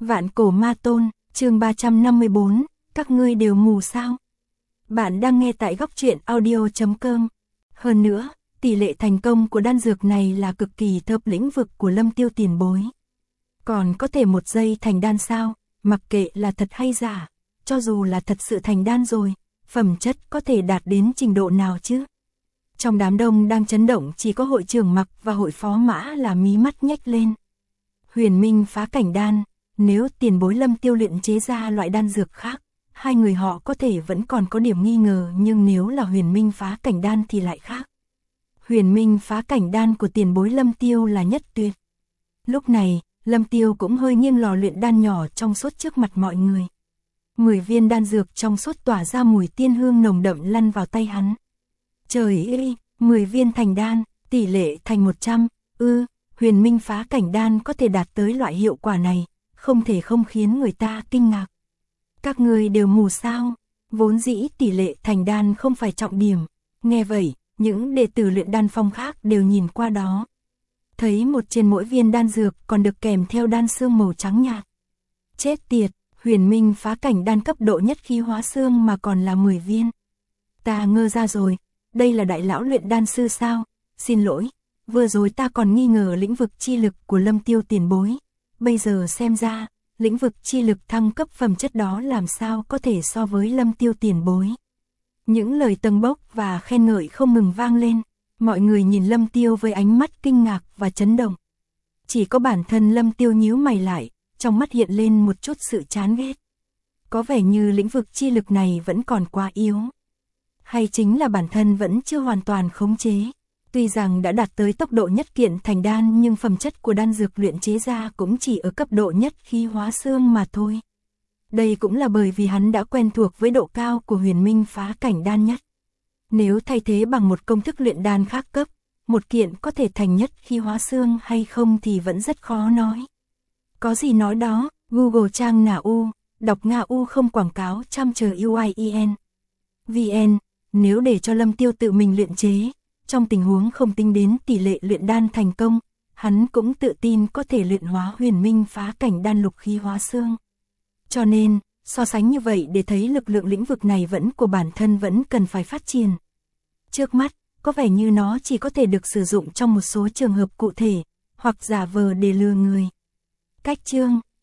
Vạn cổ ma tôn, chương 354, các ngươi đều mù sao? Bạn đang nghe tại góc truyện audio.com. Hơn nữa, tỷ lệ thành công của đan dược này là cực kỳ thấp lĩnh vực của Lâm Tiêu tiền bối. Còn có thể một giây thành đan sao, mặc kệ là thật hay giả, cho dù là thật sự thành đan rồi, phẩm chất có thể đạt đến trình độ nào chứ? Trong đám đông đang chấn động chỉ có hội trưởng Mặc và hội phó Mã là mí mắt nhếch lên. Huyền Minh phá cảnh đan, nếu tiền bối Lâm Tiêu luyện chế ra loại đan dược khác, hai người họ có thể vẫn còn có điểm nghi ngờ, nhưng nếu là Huyền Minh phá cảnh đan thì lại khác. Huyền Minh phá cảnh đan của tiền bối Lâm Tiêu là nhất tuyệt. Lúc này, Lâm Tiêu cũng hơi nghiêng lò luyện đan nhỏ trong suốt trước mặt mọi người. 10 viên đan dược trong suốt tỏa ra mùi tiên hương nồng đậm lăn vào tay hắn. Trời ơi, 10 viên thành đan, tỷ lệ thành 100, Huyền Minh phá cảnh đan có thể đạt tới loại hiệu quả này, không thể không khiến người ta kinh ngạc. Các ngươi đều mù sao? Vốn dĩ tỷ lệ thành đan không phải trọng điểm. Nghe vậy, những đệ tử luyện đan phong khác đều nhìn qua đó. Thấy một trên mỗi viên đan dược còn được kèm theo đan xương màu trắng nhạt. Chết tiệt, Huyền Minh phá cảnh đan cấp độ nhất khí hóa xương mà còn là 10 viên. Ta ngơ ra rồi, đây là đại lão luyện đan sư sao? Xin lỗi, vừa rồi ta còn nghi ngờ lĩnh vực chi lực của Lâm Tiêu tiền bối. Bây giờ xem ra, lĩnh vực chi lực thăng cấp phẩm chất đó làm sao có thể so với Lâm Tiêu tiền bối. Những lời tâng bốc và khen ngợi không ngừng vang lên, mọi người nhìn Lâm Tiêu với ánh mắt kinh ngạc và chấn động. Chỉ có bản thân Lâm Tiêu nhíu mày lại, trong mắt hiện lên một chút sự chán ghét. Có vẻ như lĩnh vực chi lực này vẫn còn quá yếu. Hay chính là bản thân vẫn chưa hoàn toàn khống chế. Tuy rằng đã đạt tới tốc độ nhất kiện thành đan nhưng phẩm chất của đan dược luyện chế ra cũng chỉ ở cấp độ nhất khí hóa xương mà thôi. Đây cũng là bởi vì hắn đã quen thuộc với độ cao của Huyền Minh phá cảnh đan nhất. Nếu thay thế bằng một công thức luyện đan khác cấp, một kiện có thể thành nhất khí hóa xương hay không thì vẫn rất khó nói. Có gì nói đó, Google trang nà u, đọc Nga u không quảng cáo chăm chờ UIEN. VN, nếu để cho Lâm Tiêu tự mình luyện chế, trong tình huống không tính đến tỷ lệ luyện đan thành công, hắn cũng tự tin có thể luyện hóa Huyền Minh phá cảnh đan lục khí hóa xương. Cho nên, so sánh như vậy để thấy lực lượng lĩnh vực này vẫn của bản thân vẫn cần phải phát triển. Trước mắt, có vẻ như nó chỉ có thể được sử dụng trong một số trường hợp cụ thể, hoặc giả vờ để lừa người. Cách chương